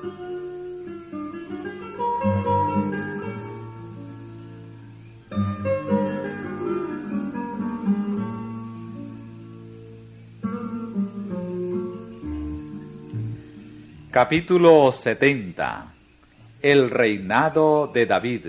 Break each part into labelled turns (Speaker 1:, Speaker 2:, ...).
Speaker 1: Capítulo 70. El reinado de David.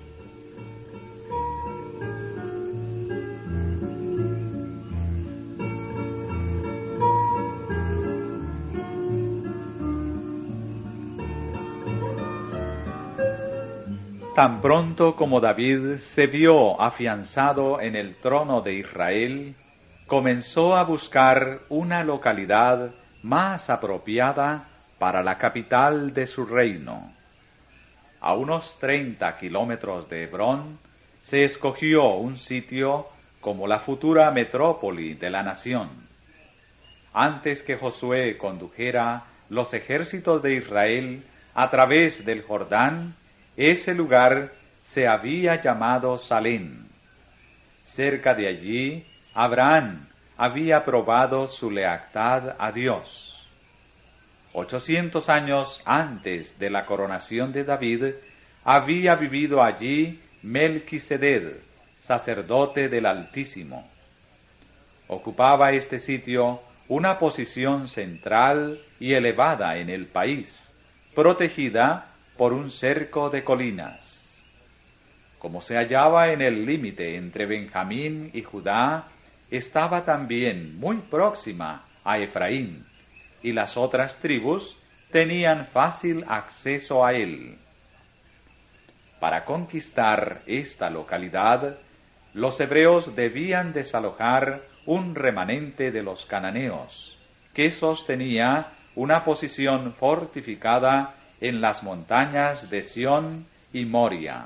Speaker 1: Tan pronto como David se vio afianzado en el trono de Israel, comenzó a buscar una localidad más apropiada para la capital de su reino. A unos 30 kilómetros de Hebrón se escogió un sitio como la futura metrópoli de la nación. Antes que Josué condujera los ejércitos de Israel a través del Jordán, ese lugar se había llamado Salem. Cerca de allí, Abraham había probado su lealtad a Dios. 800 años antes de la coronación de David, había vivido allí Melquisedec, sacerdote del Altísimo. Ocupaba este sitio una posición central y elevada en el país, protegida por un cerco de colinas. Como se hallaba en el límite entre Benjamín y Judá, estaba también muy próxima a Efraín, y las otras tribus tenían fácil acceso a él. Para conquistar esta localidad, los hebreos debían desalojar un remanente de los cananeos, que sostenía una posición fortificada en las montañas de Sión y Moria.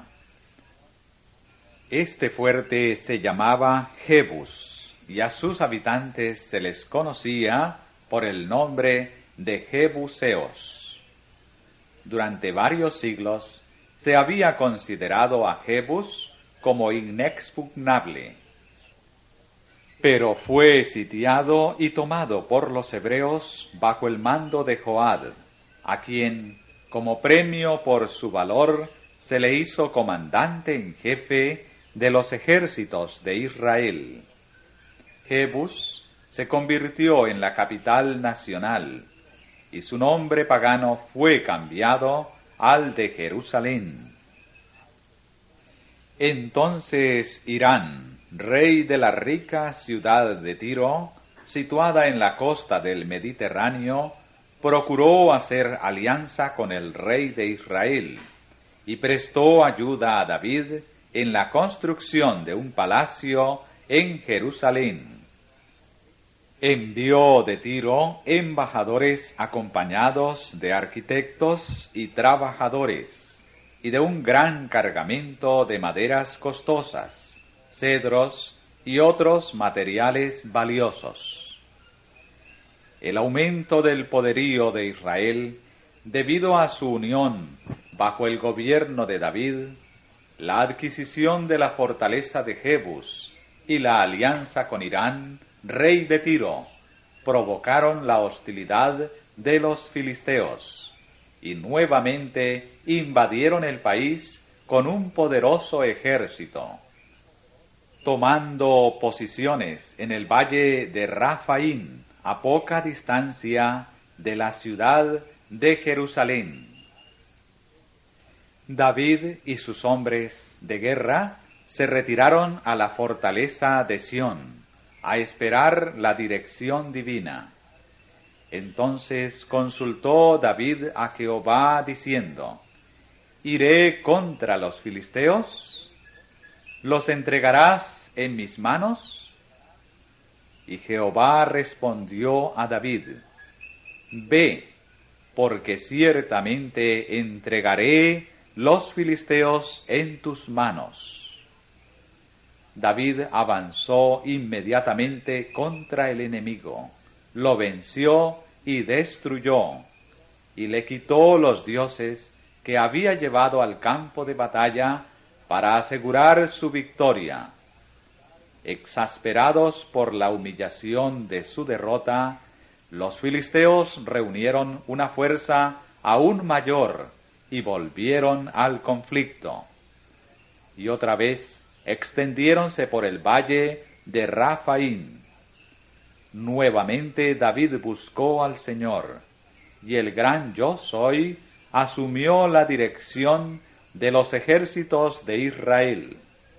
Speaker 1: Este fuerte se llamaba Jebus, y a sus habitantes se les conocía por el nombre de Jebuseos. Durante varios siglos se había considerado a Jebus como inexpugnable, pero fue sitiado y tomado por los hebreos bajo el mando de Joab, a quien, como premio por su valor, se le hizo comandante en jefe de los ejércitos de Israel. Jebus se convirtió en la capital nacional, y su nombre pagano fue cambiado al de Jerusalén. Entonces Hirán, rey de la rica ciudad de Tiro, situada en la costa del Mediterráneo, procuró hacer alianza con el rey de Israel, y prestó ayuda a David en la construcción de un palacio en Jerusalén. Envió de Tiro embajadores acompañados de arquitectos y trabajadores, y de un gran cargamento de maderas costosas, cedros y otros materiales valiosos. El aumento del poderío de Israel, debido a su unión bajo el gobierno de David, la adquisición de la fortaleza de Jebus y la alianza con Hirán, rey de Tiro, provocaron la hostilidad de los filisteos, y nuevamente invadieron el país con un poderoso ejército, tomando posiciones en el valle de Rafaín, a poca distancia de la ciudad de Jerusalén. David y sus hombres de guerra se retiraron a la fortaleza de Sión, a esperar la dirección divina. Entonces consultó David a Jehová diciendo: ¿Iré contra los filisteos? ¿Los entregarás en mis manos? Y Jehová respondió a David: Ve, porque ciertamente entregaré los filisteos en tus manos. David avanzó inmediatamente contra el enemigo, lo venció y destruyó, y le quitó los dioses que había llevado al campo de batalla para asegurar su victoria. Exasperados por la humillación de su derrota, los filisteos reunieron una fuerza aún mayor, y volvieron al conflicto. Y otra vez extendiéronse por el valle de Rafaín. Nuevamente David buscó al Señor, y el gran Yo Soy asumió la dirección de los ejércitos de Israel.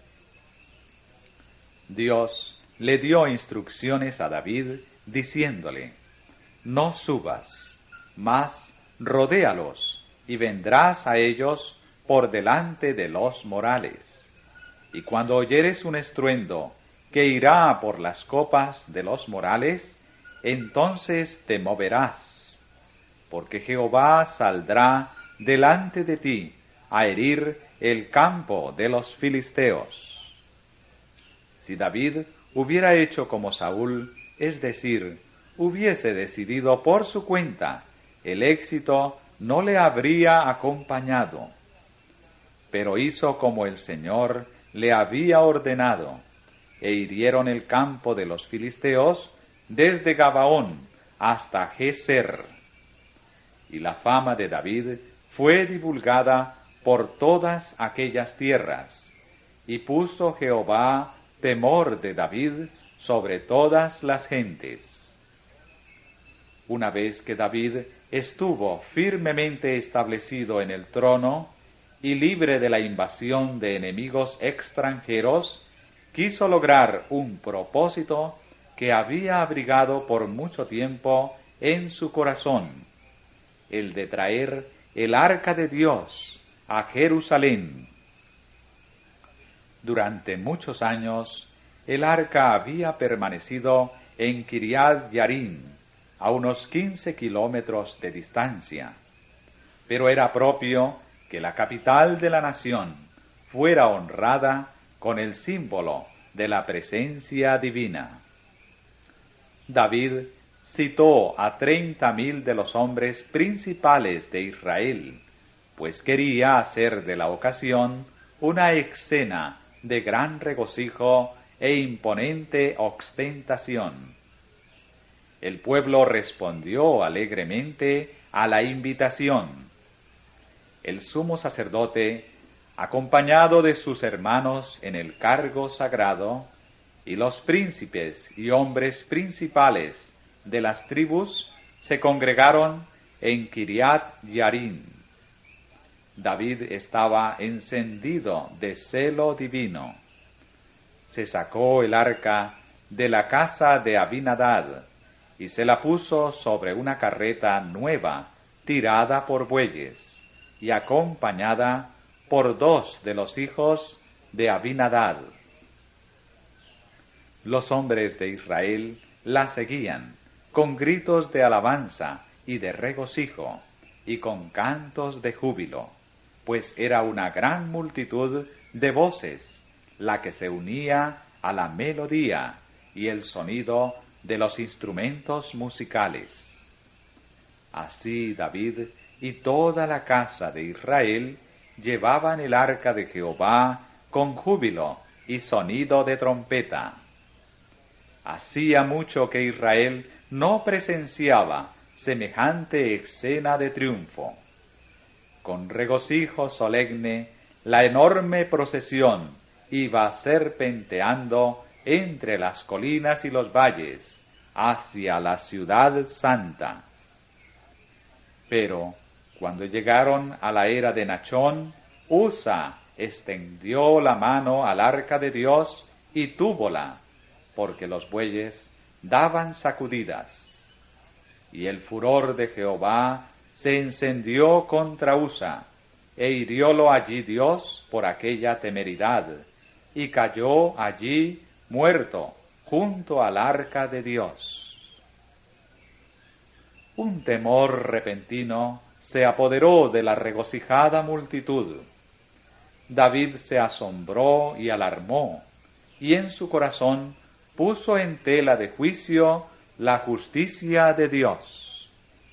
Speaker 1: Dios le dio instrucciones a David, diciéndole: no subas, mas rodéalos, y vendrás a ellos por delante de los morales. Y cuando oyeres un estruendo que irá por las copas de los morales, entonces te moverás, porque Jehová saldrá delante de ti a herir el campo de los filisteos. Si David hubiera hecho como Saúl, es decir, hubiese decidido por su cuenta, el éxito no le habría acompañado. Pero hizo como el Señor le había ordenado, e hirieron el campo de los filisteos desde Gabaón hasta Geser. Y la fama de David fue divulgada por todas aquellas tierras, y puso Jehová temor de David sobre todas las gentes. Una vez que David estuvo firmemente establecido en el trono y libre de la invasión de enemigos extranjeros, quiso lograr un propósito que había abrigado por mucho tiempo en su corazón, el de traer el arca de Dios a Jerusalén. Durante muchos años, el arca había permanecido en Kiriat Yarim, a unos 15 kilómetros de distancia, pero era propio que la capital de la nación fuera honrada con el símbolo de la presencia divina. David citó a 30,000 de los hombres principales de Israel, pues quería hacer de la ocasión una escena de gran regocijo e imponente ostentación. El pueblo respondió alegremente a la invitación. El sumo sacerdote, acompañado de sus hermanos en el cargo sagrado, y los príncipes y hombres principales de las tribus se congregaron en Kiriat Yarim. David estaba encendido de celo divino. Se sacó el arca de la casa de Abinadab y se la puso sobre una carreta nueva tirada por bueyes y acompañada por 2 de los hijos de Abinadab. Los hombres de Israel la seguían con gritos de alabanza y de regocijo y con cantos de júbilo, pues era una gran multitud de voces la que se unía a la melodía y el sonido de los instrumentos musicales. Así David y toda la casa de Israel llevaban el arca de Jehová con júbilo y sonido de trompeta. Hacía mucho que Israel no presenciaba semejante escena de triunfo. Con regocijo solemne, la enorme procesión iba serpenteando entre las colinas y los valles hacia la ciudad santa. Pero cuando llegaron a la era de Nachón, Usa extendió la mano al arca de Dios y túvola, porque los bueyes daban sacudidas. Y el furor de Jehová se encendió contra Usa, e hiriólo allí Dios por aquella temeridad, y cayó allí muerto junto al arca de Dios. Un temor repentino se apoderó de la regocijada multitud. David se asombró y alarmó, y en su corazón puso en tela de juicio la justicia de Dios.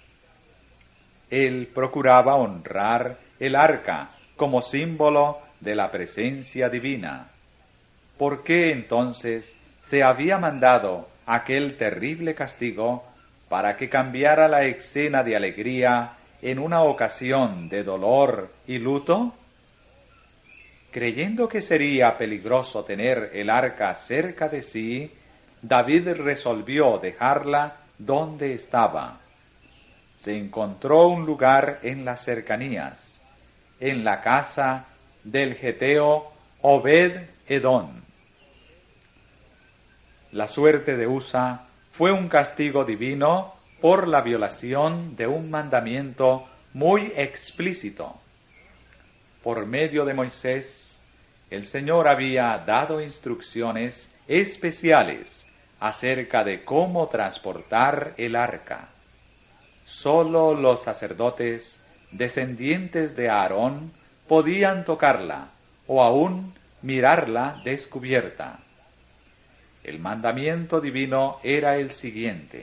Speaker 1: Él procuraba honrar el arca como símbolo de la presencia divina. ¿Por qué entonces se había mandado aquel terrible castigo para que cambiara la escena de alegría en una ocasión de dolor y luto? Creyendo que sería peligroso tener el arca cerca de sí, David resolvió dejarla donde estaba. Se encontró un lugar en las cercanías, en la casa del geteo Obed-Edom. La suerte de Usa fue un castigo divino por la violación de un mandamiento muy explícito. Por medio de Moisés, el Señor había dado instrucciones especiales acerca de cómo transportar el arca. Solo los sacerdotes descendientes de Aarón podían tocarla o aún mirarla descubierta. El mandamiento divino era el siguiente: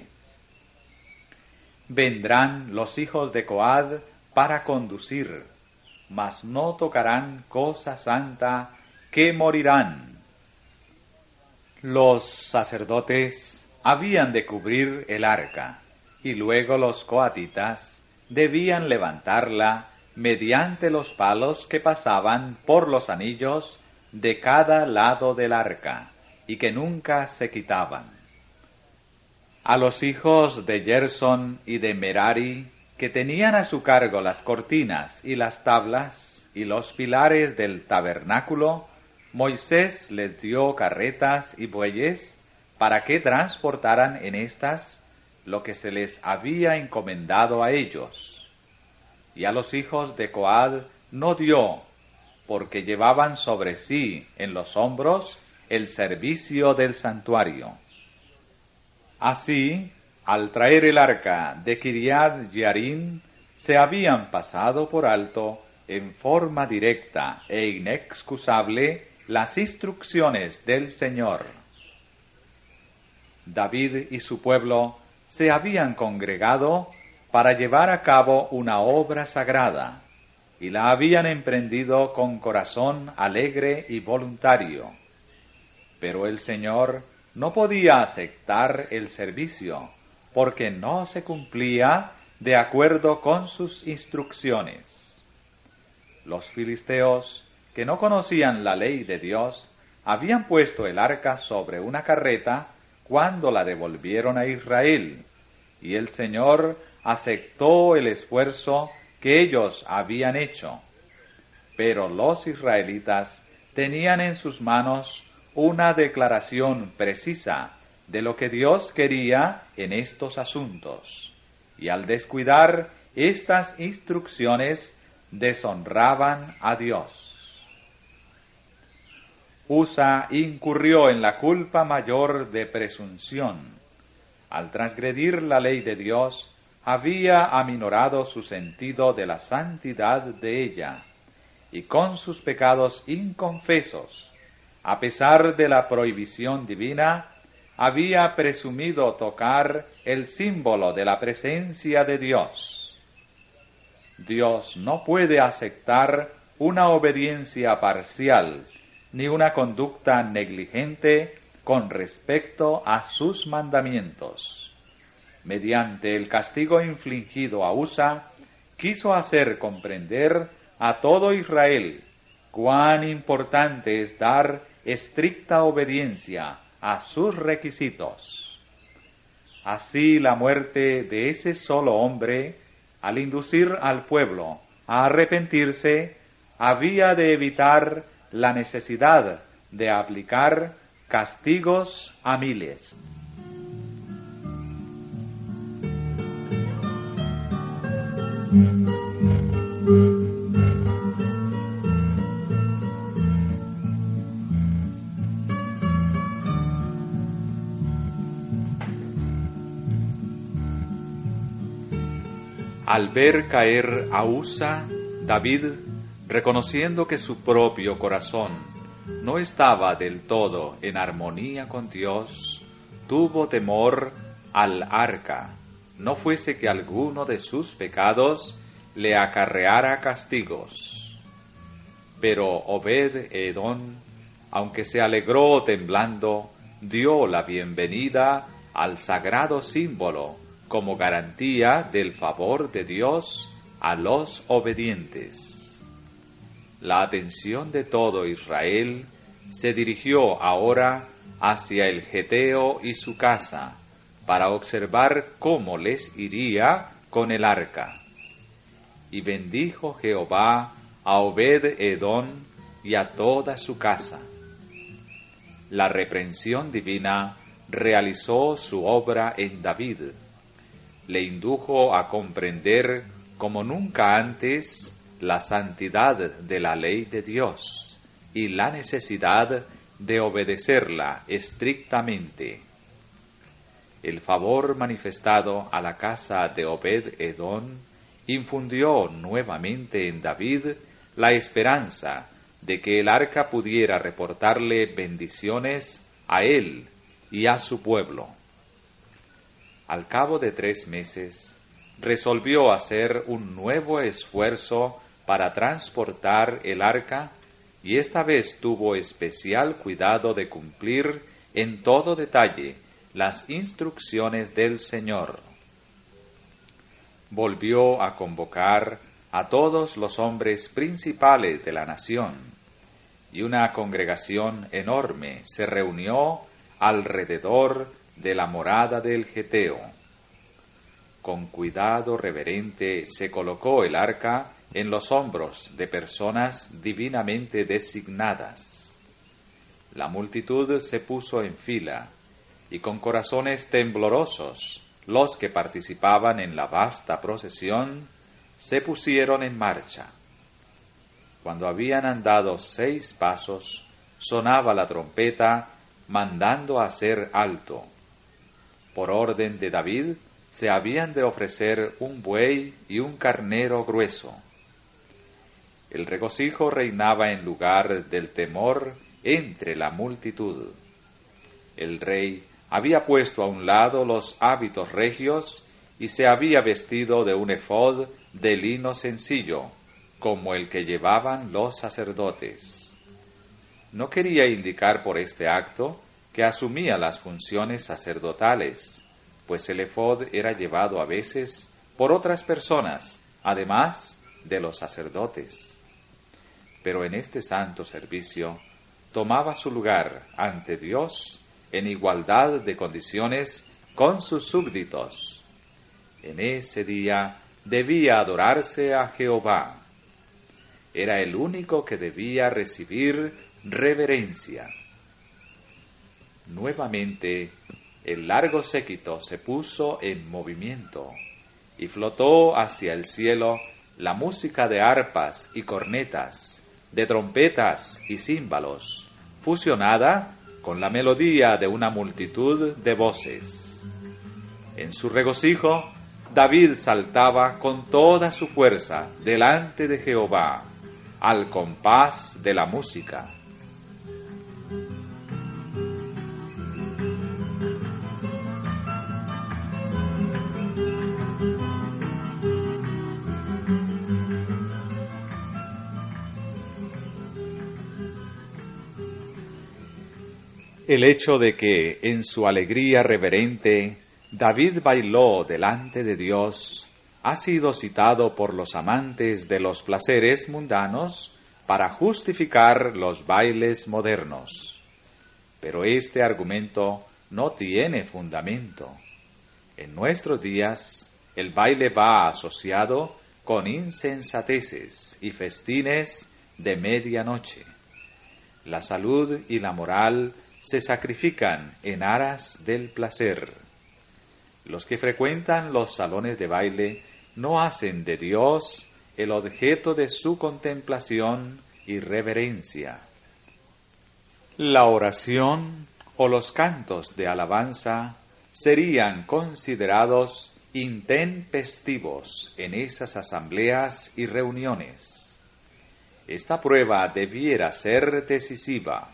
Speaker 1: vendrán los hijos de Coad para conducir, mas no tocarán cosa santa, que morirán. Los sacerdotes habían de cubrir el arca, y luego los coatitas debían levantarla mediante los palos que pasaban por los anillos de cada lado del arca, y que nunca se quitaban. A los hijos de Gersón y de Merari, que tenían a su cargo las cortinas y las tablas y los pilares del tabernáculo, Moisés les dio carretas y bueyes para que transportaran en estas lo que se les había encomendado a ellos. Y a los hijos de Coad no dio, porque llevaban sobre sí en los hombros el servicio del santuario. Así, al traer el arca de Kiriat Jearim, se habían pasado por alto, en forma directa e inexcusable, las instrucciones del Señor. David y su pueblo se habían congregado para llevar a cabo una obra sagrada, y la habían emprendido con corazón alegre y voluntario. Pero el Señor no podía aceptar el servicio, porque no se cumplía de acuerdo con sus instrucciones. Los filisteos, que no conocían la ley de Dios, habían puesto el arca sobre una carreta cuando la devolvieron a Israel, y el Señor aceptó el esfuerzo que ellos habían hecho. Pero los israelitas tenían en sus manos una declaración precisa de lo que Dios quería en estos asuntos, y al descuidar estas instrucciones deshonraban a Dios. Usa incurrió en la culpa mayor de presunción. Al transgredir la ley de Dios, había aminorado su sentido de la santidad de ella, y con sus pecados inconfesos, a pesar de la prohibición divina, había presumido tocar el símbolo de la presencia de Dios. Dios no puede aceptar una obediencia parcial, ni una conducta negligente con respecto a sus mandamientos. Mediante el castigo infligido a Usa, quiso hacer comprender a todo Israel cuán importante es dar estricta obediencia a sus requisitos. Así la muerte de ese solo hombre, al inducir al pueblo a arrepentirse, había de evitar la necesidad de aplicar castigos a miles. Al ver caer a Usa, David, reconociendo que su propio corazón no estaba del todo en armonía con Dios, tuvo temor al arca, no fuese que alguno de sus pecados le acarreara castigos. Pero Obed-Edom, aunque se alegró temblando, dio la bienvenida al sagrado símbolo como garantía del favor de Dios a los obedientes. La atención de todo Israel se dirigió ahora hacia el geteo y su casa, para observar cómo les iría con el arca. Y bendijo Jehová a Obed-Edom y a toda su casa. La reprensión divina realizó su obra en David. Le indujo a comprender como nunca antes la santidad de la ley de Dios y la necesidad de obedecerla estrictamente. El favor manifestado a la casa de Obed-Edom infundió nuevamente en David la esperanza de que el arca pudiera reportarle bendiciones a él y a su pueblo. Al cabo de 3 meses, resolvió hacer un nuevo esfuerzo para transportar el arca, y esta vez tuvo especial cuidado de cumplir en todo detalle las instrucciones del Señor. Volvió a convocar a todos los hombres principales de la nación, y una congregación enorme se reunió alrededor de la morada del geteo. Con cuidado reverente se colocó el arca en los hombros de personas divinamente designadas. La multitud se puso en fila, y con corazones temblorosos, los que participaban en la vasta procesión se pusieron en marcha. Cuando habían andado 6 pasos, sonaba la trompeta, mandando hacer alto. Por orden de David, se habían de ofrecer un buey y un carnero grueso. El regocijo reinaba en lugar del temor entre la multitud. El rey había puesto a un lado los hábitos regios y se había vestido de un efod de lino sencillo, como el que llevaban los sacerdotes. No quería indicar por este acto que asumía las funciones sacerdotales, pues el efod era llevado a veces por otras personas, además de los sacerdotes. Pero en este santo servicio tomaba su lugar ante Dios en igualdad de condiciones con sus súbditos. En ese día debía adorarse a Jehová. Era el único que debía recibir reverencia. Nuevamente, el largo séquito se puso en movimiento y flotó hacia el cielo la música de arpas y cornetas, de trompetas y címbalos, fusionada con la melodía de una multitud de voces. En su regocijo, David saltaba con toda su fuerza delante de Jehová, al compás de la música. El hecho de que, en su alegría reverente, David bailó delante de Dios, ha sido citado por los amantes de los placeres mundanos para justificar los bailes modernos. Pero este argumento no tiene fundamento. En nuestros días, el baile va asociado con insensateces y festines de medianoche. La salud y la moral se sacrifican en aras del placer. Los que frecuentan los salones de baile no hacen de Dios el objeto de su contemplación y reverencia. La oración o los cantos de alabanza serían considerados intempestivos en esas asambleas y reuniones. Esta prueba debiera ser decisiva.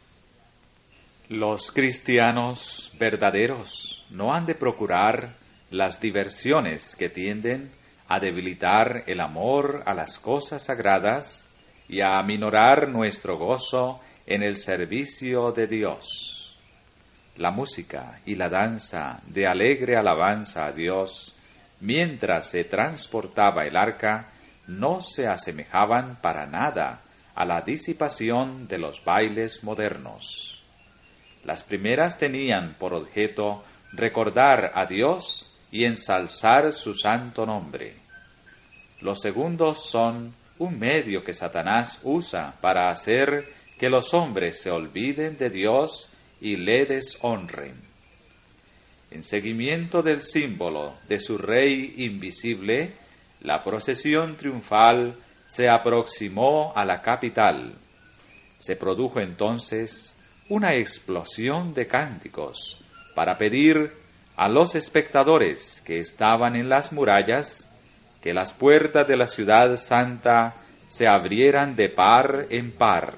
Speaker 1: Los cristianos verdaderos no han de procurar las diversiones que tienden a debilitar el amor a las cosas sagradas y a aminorar nuestro gozo en el servicio de Dios. La música y la danza de alegre alabanza a Dios mientras se transportaba el arca, no se asemejaban para nada a la disipación de los bailes modernos. Las primeras tenían por objeto recordar a Dios y ensalzar su santo nombre. Los segundos son un medio que Satanás usa para hacer que los hombres se olviden de Dios y le deshonren. En seguimiento del símbolo de su Rey invisible, la procesión triunfal se aproximó a la capital. Se produjo entonces una explosión de cánticos para pedir a los espectadores que estaban en las murallas que las puertas de la ciudad santa se abrieran de par en par.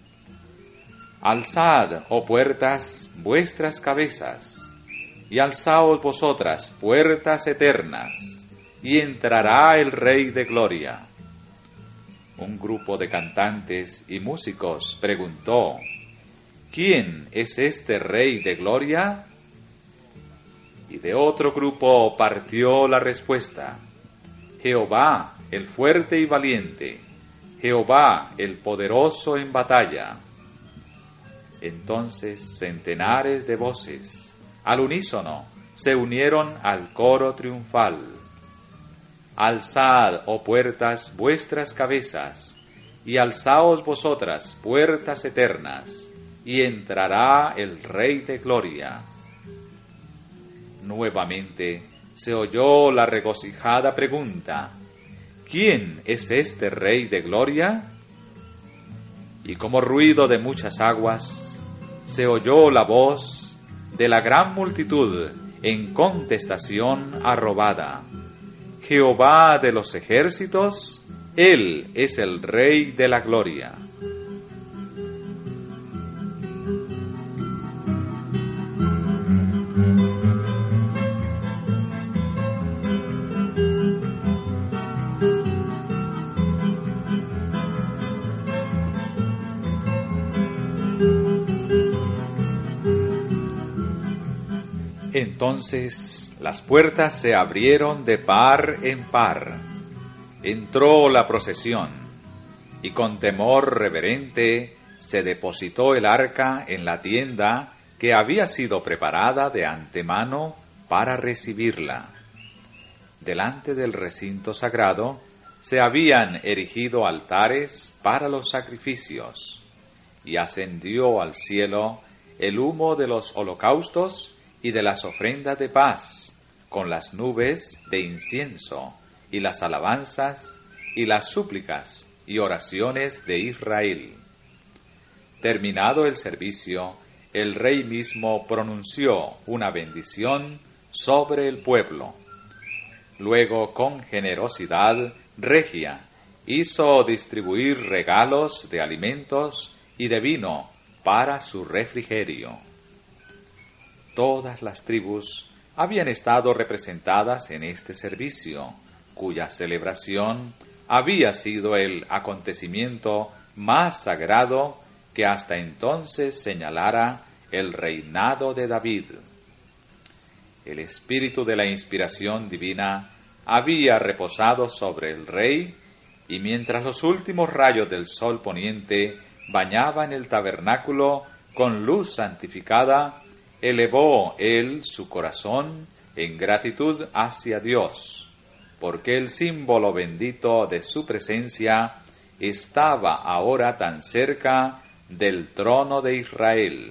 Speaker 1: Alzad, oh puertas, vuestras cabezas, y alzaos vosotras, puertas eternas, y entrará el Rey de Gloria. Un grupo de cantantes y músicos preguntó: ¿Quién es este Rey de Gloria? Y de otro grupo partió la respuesta: Jehová, el fuerte y valiente, Jehová, el poderoso en batalla. Entonces centenares de voces, al unísono, se unieron al coro triunfal. Alzad, oh puertas, vuestras cabezas, y alzaos vosotras, puertas eternas, y entrará el Rey de Gloria. Nuevamente se oyó la regocijada pregunta: ¿Quién es este Rey de Gloria? Y como ruido de muchas aguas, se oyó la voz de la gran multitud en contestación arrobada: Jehová de los ejércitos, Él es el Rey de la Gloria. Entonces las puertas se abrieron de par en par. Entró la procesión, y con temor reverente se depositó el arca en la tienda que había sido preparada de antemano para recibirla. Delante del recinto sagrado se habían erigido altares para los sacrificios, y ascendió al cielo el humo de los holocaustos y de las ofrendas de paz, con las nubes de incienso, y las alabanzas, y las súplicas, y oraciones de Israel. Terminado el servicio, el rey mismo pronunció una bendición sobre el pueblo. Luego, con generosidad regia, hizo distribuir regalos de alimentos y de vino para su refrigerio. Todas las tribus habían estado representadas en este servicio, cuya celebración había sido el acontecimiento más sagrado que hasta entonces señalara el reinado de David. El espíritu de la inspiración divina había reposado sobre el rey, y mientras los últimos rayos del sol poniente bañaban el tabernáculo con luz santificada, elevó él su corazón en gratitud hacia Dios, porque el símbolo bendito de su presencia estaba ahora tan cerca del trono de Israel.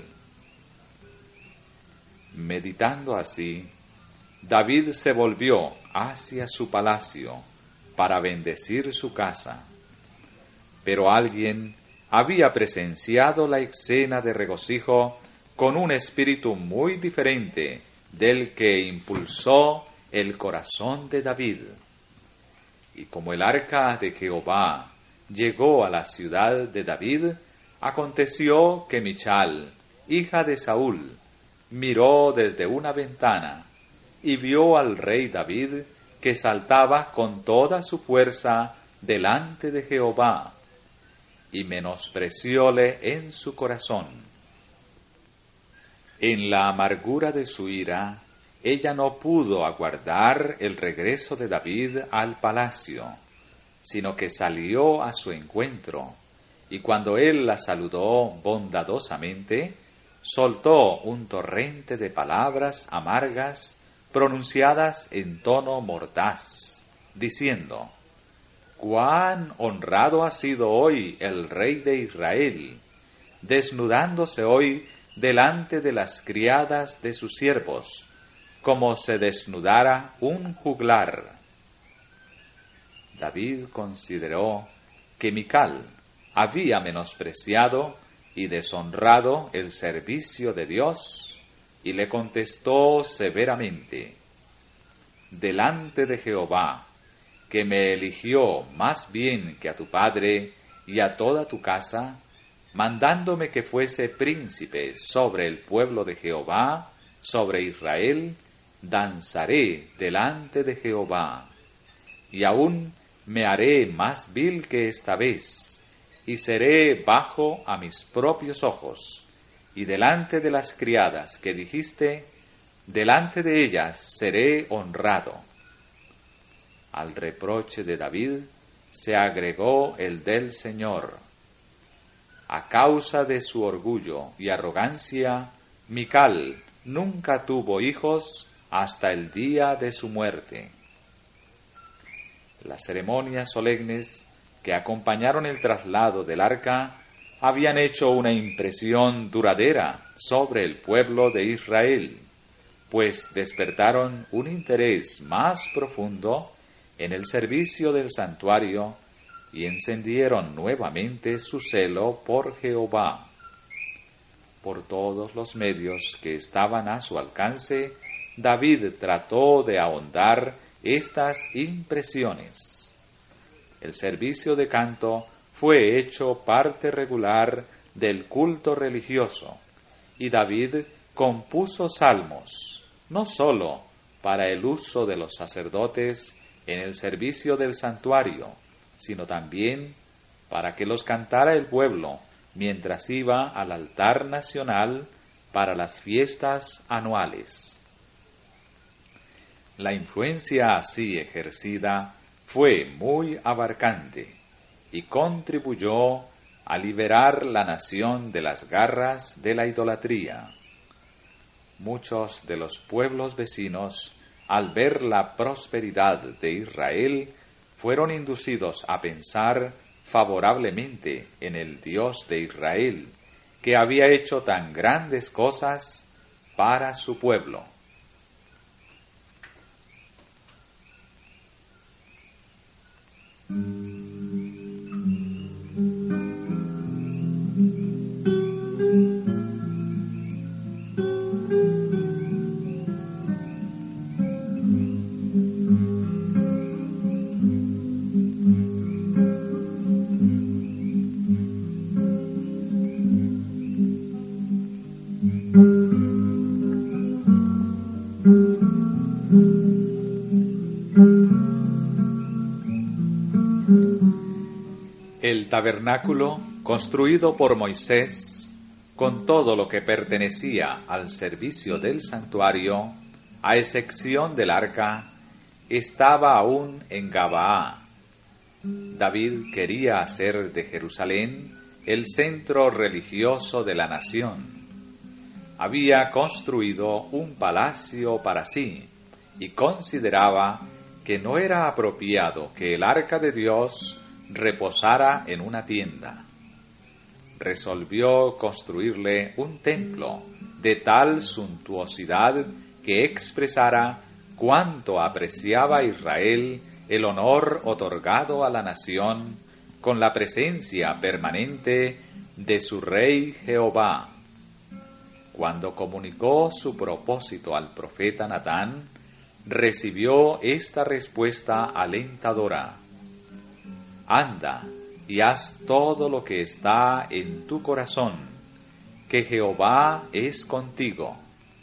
Speaker 1: Meditando así, David se volvió hacia su palacio para bendecir su casa. Pero alguien había presenciado la escena de regocijo con un espíritu muy diferente del que impulsó el corazón de David. Y como el arca de Jehová llegó a la ciudad de David, aconteció que Michal, hija de Saúl, miró desde una ventana y vio al rey David que saltaba con toda su fuerza delante de Jehová, y menosprecióle en su corazón. En la amargura de su ira, ella no pudo aguardar el regreso de David al palacio, sino que salió a su encuentro, y cuando él la saludó bondadosamente, soltó un torrente de palabras amargas pronunciadas en tono mordaz, diciendo: «Cuán honrado ha sido hoy el rey de Israel, desnudándose hoy delante de las criadas de sus siervos, como se desnudara un juglar». David consideró que Mical había menospreciado y deshonrado el servicio de Dios, y le contestó severamente: «Delante de Jehová, que me eligió más bien que a tu padre y a toda tu casa, mandándome que fuese príncipe sobre el pueblo de Jehová, sobre Israel, danzaré delante de Jehová, y aún me haré más vil que esta vez, y seré bajo a mis propios ojos, y delante de las criadas que dijiste, delante de ellas seré honrado». Al reproche de David se agregó el del Señor: «A causa de su orgullo y arrogancia, Mical nunca tuvo hijos hasta el día de su muerte». Las ceremonias solemnes que acompañaron el traslado del arca habían hecho una impresión duradera sobre el pueblo de Israel, pues despertaron un interés más profundo en el servicio del santuario y encendieron nuevamente su celo por Jehová. Por todos los medios que estaban a su alcance, David trató de ahondar estas impresiones. El servicio de canto fue hecho parte regular del culto religioso, y David compuso salmos, no sólo para el uso de los sacerdotes en el servicio del santuario, sino también para que los cantara el pueblo mientras iba al altar nacional para las fiestas anuales. La influencia así ejercida fue muy abarcante y contribuyó a liberar la nación de las garras de la idolatría. Muchos de los pueblos vecinos, al ver la prosperidad de Israel, fueron inducidos a pensar favorablemente en el Dios de Israel, que había hecho tan grandes cosas para su pueblo. El tabernáculo, construido por Moisés, con todo lo que pertenecía al servicio del santuario, a excepción del arca, estaba aún en Gabaá. David quería hacer de Jerusalén el centro religioso de la nación. Había construido un palacio para sí y consideraba que no era apropiado que el arca de Dios reposara en una tienda. Resolvió construirle un templo de tal suntuosidad que expresara cuánto apreciaba Israel el honor otorgado a la nación con la presencia permanente de su rey Jehová. Cuando comunicó su propósito al profeta Natán, recibió esta respuesta alentadora: «Anda y haz todo lo que está en tu corazón, que Jehová es contigo».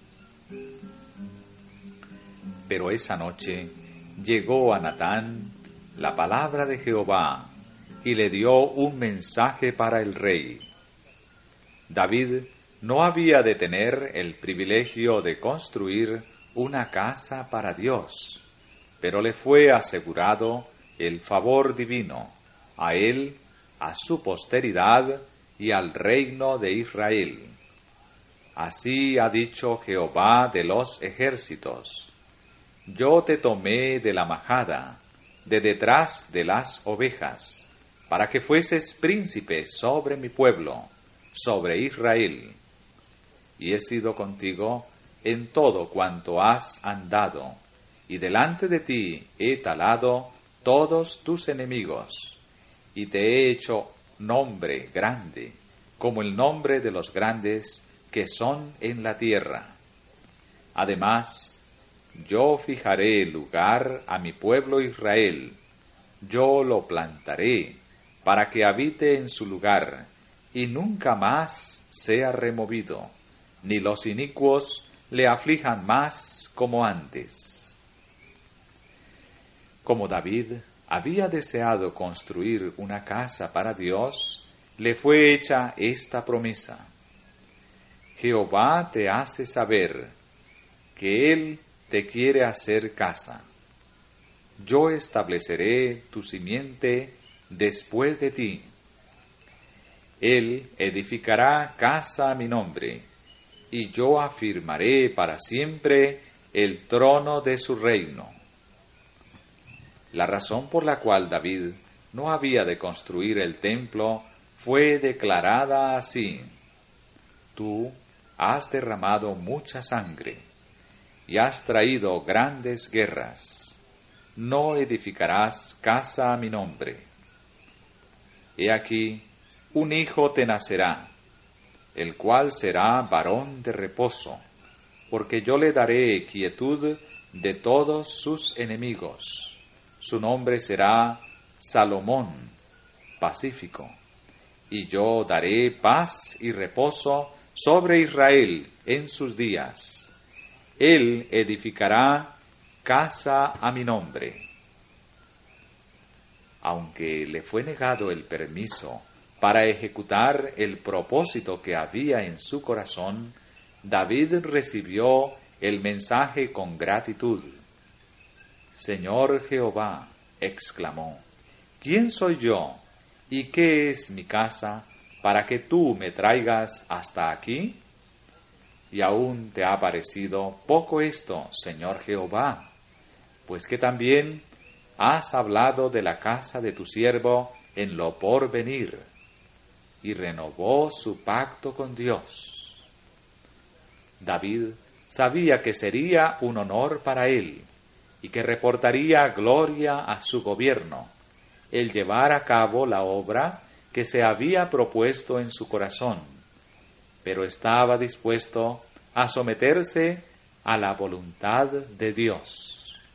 Speaker 1: Pero esa noche llegó a Natán la palabra de Jehová y le dio un mensaje para el rey. David no había de tener el privilegio de construir una casa para Dios, pero le fue asegurado el favor divino, a él, a su posteridad y al reino de Israel. Así ha dicho Jehová de los ejércitos: yo te tomé de la majada, de detrás de las ovejas, para que fueses príncipe sobre mi pueblo, sobre Israel. Y he sido contigo en todo cuanto has andado, y delante de ti he talado todos tus enemigos, y te he hecho nombre grande, como el nombre de los grandes que son en la tierra. Además, yo fijaré lugar a mi pueblo Israel, yo lo plantaré, para que habite en su lugar, y nunca más sea removido, ni los inicuos le aflijan más como antes. Como David había deseado construir una casa para Dios, le fue hecha esta promesa: Jehová te hace saber que Él te quiere hacer casa. Yo estableceré tu simiente después de ti. Él edificará casa a mi nombre, y yo afirmaré para siempre el trono de su reino. La razón por la cual David no había de construir el templo fue declarada así: tú has derramado mucha sangre y has traído grandes guerras. No edificarás casa a mi nombre. He aquí, un hijo te nacerá, el cual será varón de reposo, porque yo le daré quietud de todos sus enemigos. Su nombre será Salomón, pacífico, y yo daré paz y reposo sobre Israel en sus días. Él edificará casa a mi nombre. Aunque le fue negado el permiso para ejecutar el propósito que había en su corazón, David recibió el mensaje con gratitud. Señor Jehová, exclamó, ¿quién soy yo y qué es mi casa para que tú me traigas hasta aquí? Y aún te ha parecido poco esto, Señor Jehová, pues que también has hablado de la casa de tu siervo en lo porvenir, y renovó su pacto con Dios. David sabía que sería un honor para él, y que reportaría gloria a su gobierno, el llevar a cabo la obra que se había propuesto en su corazón, pero estaba dispuesto a someterse a la voluntad de Dios.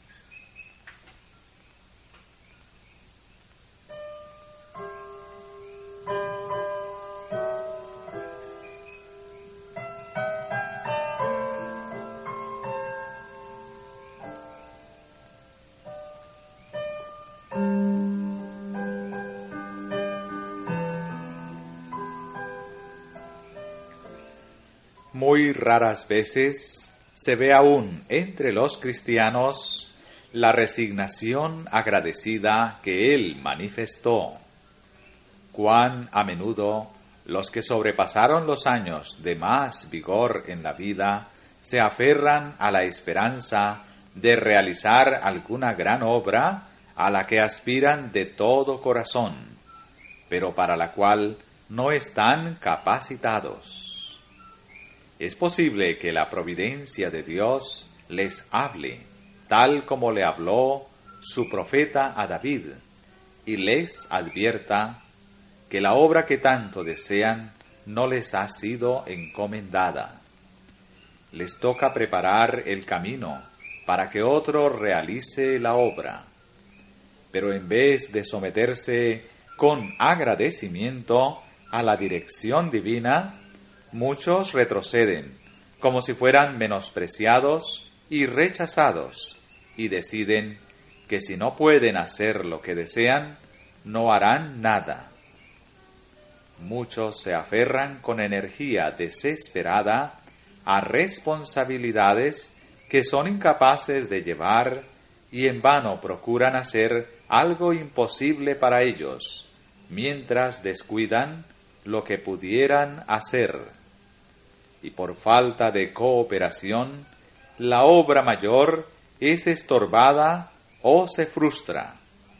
Speaker 1: Muy raras veces se ve aún entre los cristianos la resignación agradecida que él manifestó. Cuán a menudo los que sobrepasaron los años de más vigor en la vida se aferran a la esperanza de realizar alguna gran obra a la que aspiran de todo corazón, pero para la cual no están capacitados. Es posible que la providencia de Dios les hable, tal como le habló su profeta a David, y les advierta que la obra que tanto desean no les ha sido encomendada. Les toca preparar el camino para que otro realice la obra. Pero en vez de someterse con agradecimiento a la dirección divina, muchos retroceden, como si fueran menospreciados y rechazados, y deciden que si no pueden hacer lo que desean, no harán nada. Muchos se aferran con energía desesperada a responsabilidades que son incapaces de llevar y en vano procuran hacer algo imposible para ellos, mientras descuidan lo que pudieran hacer. Y por falta de cooperación, la obra mayor es estorbada o se frustra.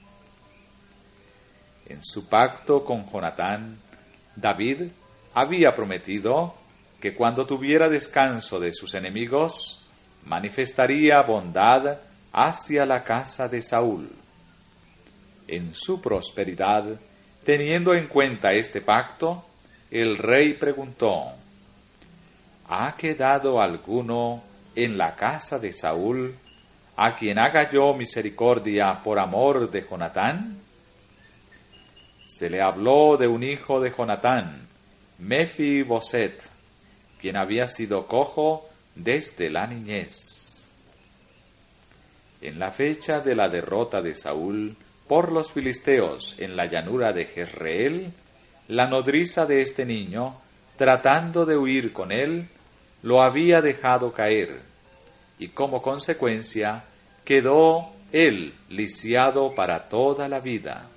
Speaker 1: En su pacto con Jonatán, David había prometido que cuando tuviera descanso de sus enemigos, manifestaría bondad hacia la casa de Saúl. En su prosperidad, teniendo en cuenta este pacto, el rey preguntó: ¿ha quedado alguno en la casa de Saúl a quien haga yo misericordia por amor de Jonatán? Se le habló de un hijo de Jonatán, Mefiboset, quien había sido cojo desde la niñez. En la fecha de la derrota de Saúl por los filisteos en la llanura de Jezreel, la nodriza de este niño, tratando de huir con él, lo había dejado caer, y como consecuencia quedó él lisiado para toda la vida.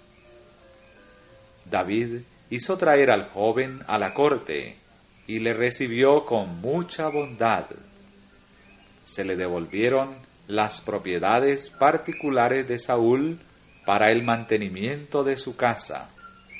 Speaker 1: David hizo traer al joven a la corte, y le recibió con mucha bondad. Se le devolvieron las propiedades particulares de Saúl para el mantenimiento de su casa.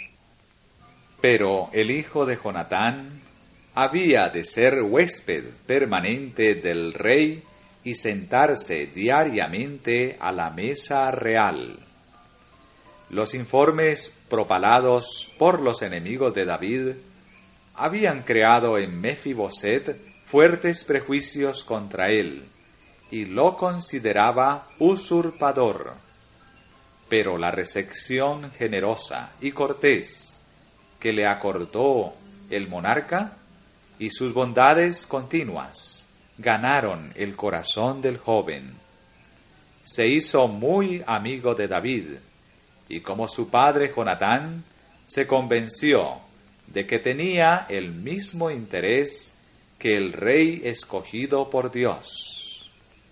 Speaker 1: Pero el hijo de Jonatán había de ser huésped permanente del rey y sentarse diariamente a la mesa real. Los informes propalados por los enemigos de David habían creado en Mefiboset fuertes prejuicios contra él, y lo consideraba usurpador. Pero la recepción generosa y cortés que le acordó el monarca y sus bondades continuas ganaron el corazón del joven. Se hizo muy amigo de David, y como su padre Jonatán, se convenció de que tenía el mismo interés que el rey escogido por Dios.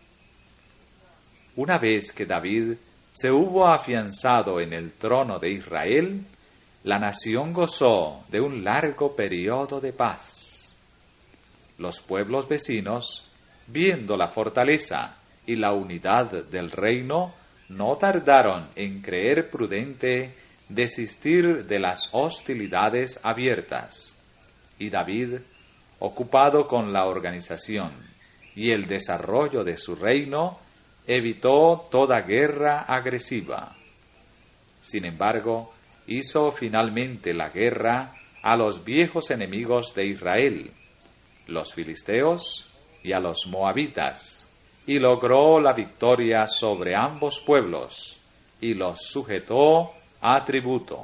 Speaker 1: Una vez que David se hubo afianzado en el trono de Israel, la nación gozó de un largo periodo de paz. Los pueblos vecinos, viendo la fortaleza y la unidad del reino, no tardaron en creer prudente desistir de las hostilidades abiertas, y David, ocupado con la organización y el desarrollo de su reino, evitó toda guerra agresiva. Sin embargo, hizo finalmente la guerra a los viejos enemigos de Israel, los filisteos y a los moabitas, y logró la victoria sobre ambos pueblos, y los sujetó a tributo.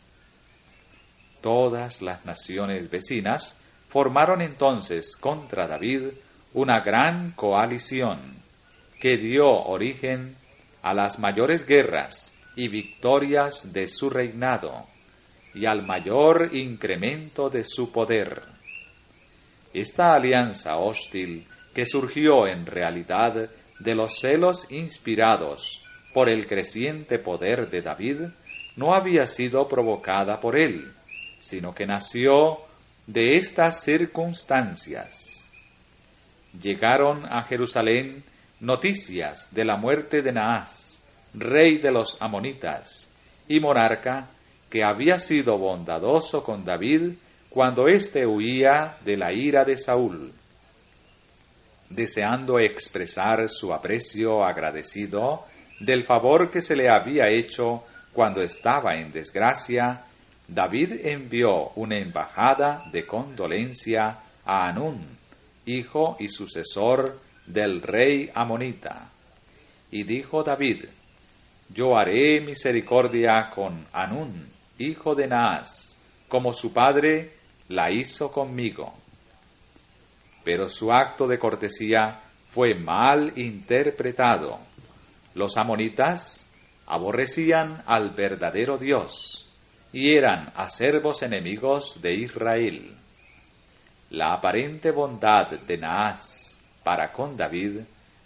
Speaker 1: Todas las naciones vecinas formaron entonces contra David una gran coalición, que dio origen a las mayores guerras y victorias de su reinado, y al mayor incremento de su poder. Esta alianza hostil, que surgió en realidad de los celos inspirados por el creciente poder de David, no había sido provocada por él, sino que nació de estas circunstancias. Llegaron a Jerusalén noticias de la muerte de Naas, rey de los amonitas y monarca, que había sido bondadoso con David cuando éste huía de la ira de Saúl. Deseando expresar su aprecio agradecido del favor que se le había hecho cuando estaba en desgracia, David envió una embajada de condolencia a Hanún, hijo y sucesor del rey amonita. Y dijo David: yo haré misericordia con Hanún, hijo de Naas, como su padre la hizo conmigo. Pero su acto de cortesía fue mal interpretado. Los amonitas aborrecían al verdadero Dios y eran acervos enemigos de Israel. La aparente bondad de Naas para con David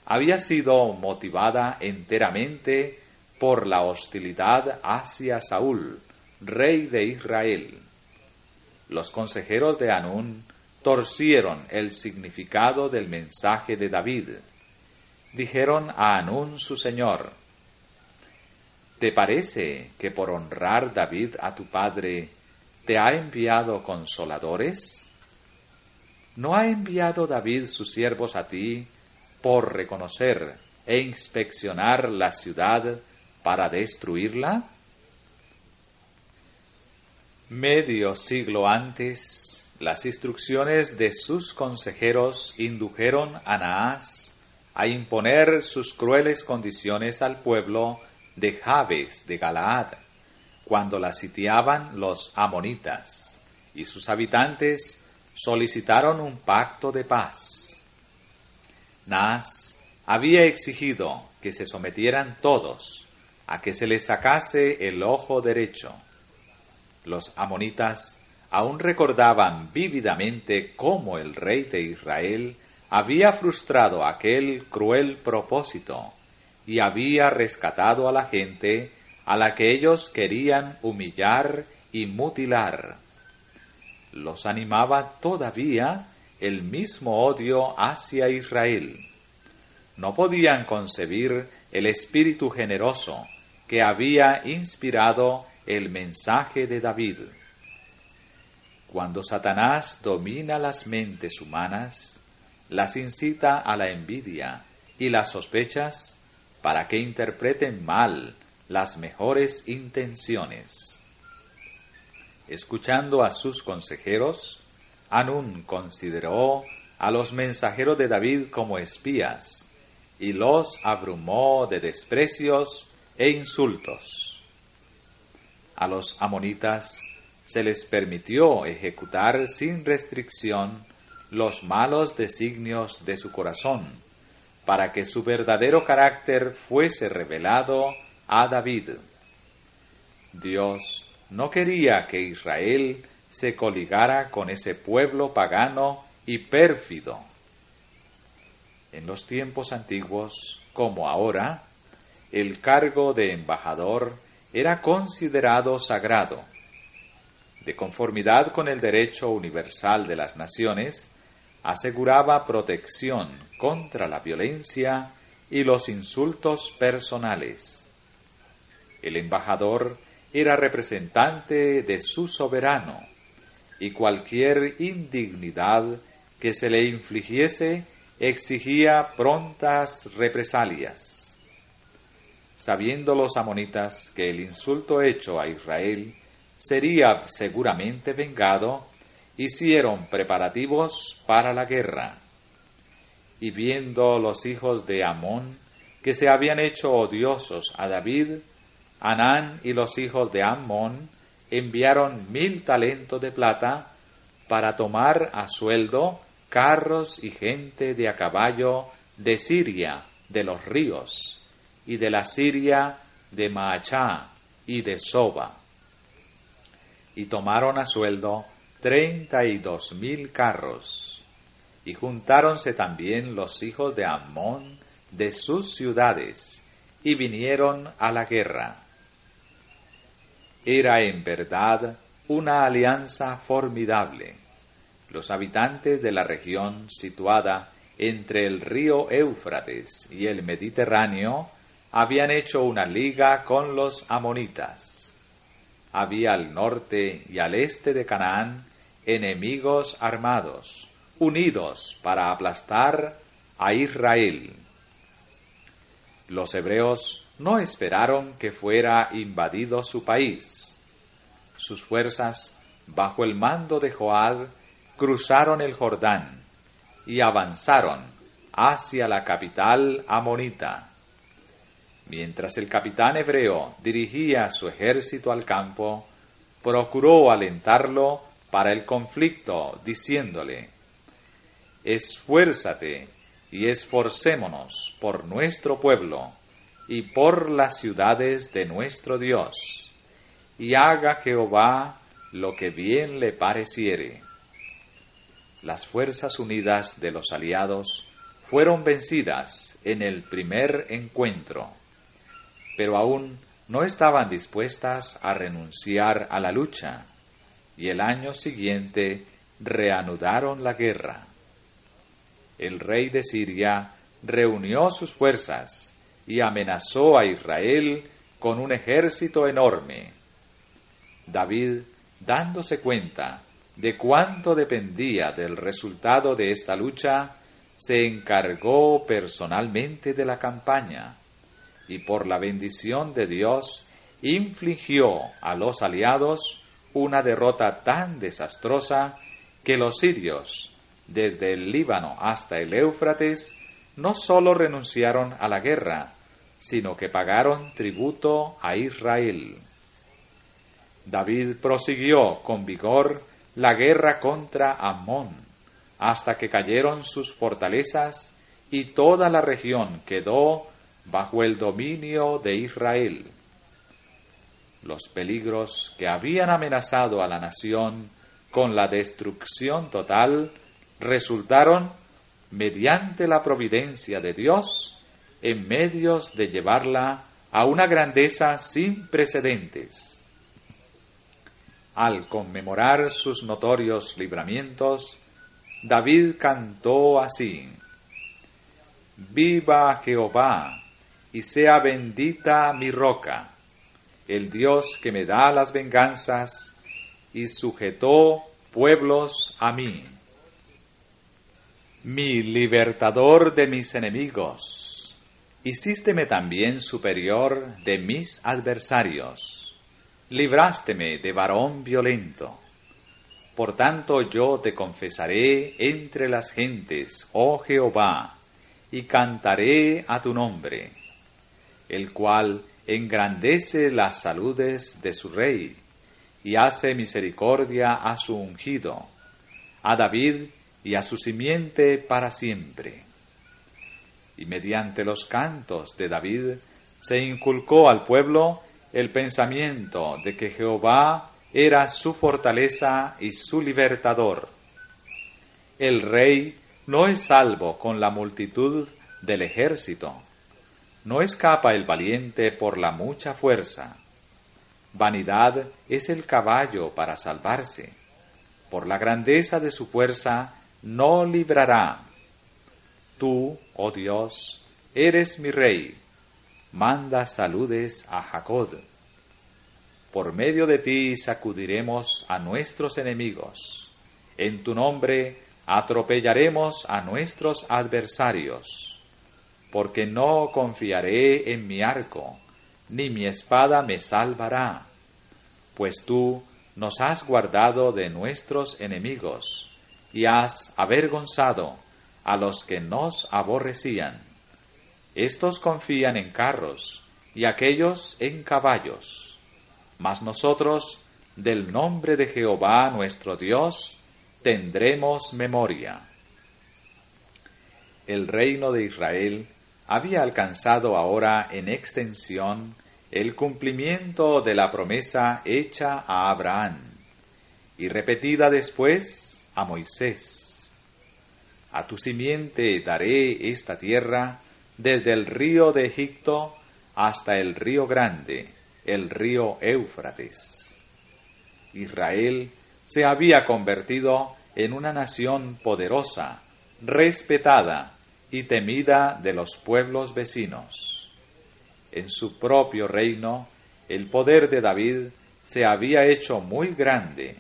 Speaker 1: había sido motivada enteramente por la hostilidad hacia Saúl, rey de Israel. Los consejeros de Hanún torcieron el significado del mensaje de David. Dijeron a Hanún su señor: ¿te parece que por honrar David a tu padre te ha enviado consoladores? ¿No ha enviado David sus siervos a ti por reconocer e inspeccionar la ciudad para destruirla? Medio siglo antes, las instrucciones de sus consejeros indujeron a Naas a imponer sus crueles condiciones al pueblo de Jabes de Galaad, cuando la sitiaban los amonitas, y sus habitantes solicitaron un pacto de paz. Naas había exigido que se sometieran todos a que se les sacase el ojo derecho. Los amonitas aún recordaban vívidamente cómo el rey de Israel había frustrado aquel cruel propósito y había rescatado a la gente a la que ellos querían humillar y mutilar. Los animaba todavía el mismo odio hacia Israel. No podían concebir el espíritu generoso que había inspirado el mensaje de David. Cuando Satanás domina las mentes humanas, las incita a la envidia y las sospechas para que interpreten mal las mejores intenciones. Escuchando a sus consejeros, Hanún consideró a los mensajeros de David como espías y los abrumó de desprecios e insultos. A los amonitas se les permitió ejecutar sin restricción los malos designios de su corazón, para que su verdadero carácter fuese revelado a David. Dios no quería que Israel se coligara con ese pueblo pagano y pérfido. En los tiempos antiguos, como ahora, el cargo de embajador era considerado sagrado. De conformidad con el derecho universal de las naciones, aseguraba protección contra la violencia y los insultos personales. El embajador era representante de su soberano, y cualquier indignidad que se le infligiese exigía prontas represalias. Sabiendo los amonitas que el insulto hecho a Israel sería seguramente vengado, hicieron preparativos para la guerra. Y viendo los hijos de Amón que se habían hecho odiosos a David, Hanán y los hijos de Amón enviaron 1000 talentos de plata para tomar a sueldo carros y gente de a caballo de Siria, de los ríos, y de la Siria de Maachá y de Soba. Y tomaron a sueldo 32,000 carros. Y juntáronse también los hijos de Amón de sus ciudades, y vinieron a la guerra. Era en verdad una alianza formidable. Los habitantes de la región situada entre el río Éufrates y el Mediterráneo habían hecho una liga con los amonitas. Había al norte y al este de Canaán enemigos armados, unidos para aplastar a Israel. Los hebreos no esperaron que fuera invadido su país. Sus fuerzas, bajo el mando de Joab, cruzaron el Jordán y avanzaron hacia la capital amonita. Mientras el capitán hebreo dirigía su ejército al campo, procuró alentarlo para el conflicto, diciéndole: «Esfuérzate y esforcémonos por nuestro pueblo y por las ciudades de nuestro Dios, y haga Jehová lo que bien le pareciere». Las fuerzas unidas de los aliados fueron vencidas en el primer encuentro, pero aún no estaban dispuestas a renunciar a la lucha, y el año siguiente reanudaron la guerra. El rey de Siria reunió sus fuerzas y amenazó a Israel con un ejército enorme. David, dándose cuenta de cuánto dependía del resultado de esta lucha, se encargó personalmente de la campaña y por la bendición de Dios infligió a los aliados una derrota tan desastrosa que los sirios, desde el Líbano hasta el Éufrates, no sólo renunciaron a la guerra, sino que pagaron tributo a Israel. David prosiguió con vigor la guerra contra Amón, hasta que cayeron sus fortalezas y toda la región quedó bajo el dominio de Israel. Los peligros que habían amenazado a la nación con la destrucción total resultaron, mediante la providencia de Dios, en medios de llevarla a una grandeza sin precedentes. Al conmemorar sus notorios libramientos, David cantó así: Viva Jehová, y sea bendita mi roca, el Dios que me da las venganzas, y sujetó pueblos a mí. Mi libertador de mis enemigos, hicísteme también superior de mis adversarios, librásteme de varón violento. Por tanto yo te confesaré entre las gentes, oh Jehová, y cantaré a tu nombre, el cual engrandece las saludes de su rey, y hace misericordia a su ungido, a David y a su simiente para siempre. Y mediante los cantos de David se inculcó al pueblo el pensamiento de que Jehová era su fortaleza y su libertador. El rey no es salvo con la multitud del ejército, no escapa el valiente por la mucha fuerza. Vanidad es el caballo para salvarse, por la grandeza de su fuerza no librará. Tú, oh Dios, eres mi rey, manda saludes a Jacob. Por medio de ti sacudiremos a nuestros enemigos, en tu nombre atropellaremos a nuestros adversarios, porque no confiaré en mi arco, ni mi espada me salvará, pues tú nos has guardado de nuestros enemigos, y has avergonzado a los que nos aborrecían. Estos confían en carros, y aquellos en caballos, mas nosotros, del nombre de Jehová nuestro Dios, tendremos memoria. El reino de Israel había alcanzado ahora en extensión el cumplimiento de la promesa hecha a Abraham y repetida después a Moisés. A tu simiente daré esta tierra desde el río de Egipto hasta el río grande, el río Éufrates. Israel se había convertido en una nación poderosa, respetada y temida de los pueblos vecinos. En su propio reino, el poder de David se había hecho muy grande.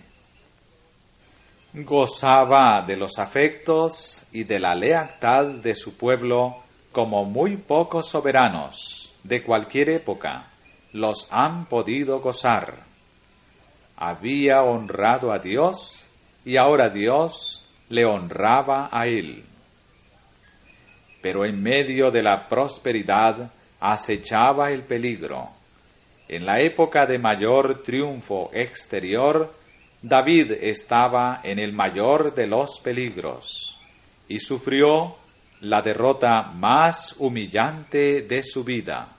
Speaker 1: Gozaba de los afectos y de la lealtad de su pueblo como muy pocos soberanos de cualquier época los han podido gozar. Había honrado a Dios y ahora Dios le honraba a él. Pero en medio de la prosperidad acechaba el peligro. En la época de mayor triunfo exterior, David estaba en el mayor de los peligros y sufrió la derrota más humillante de su vida.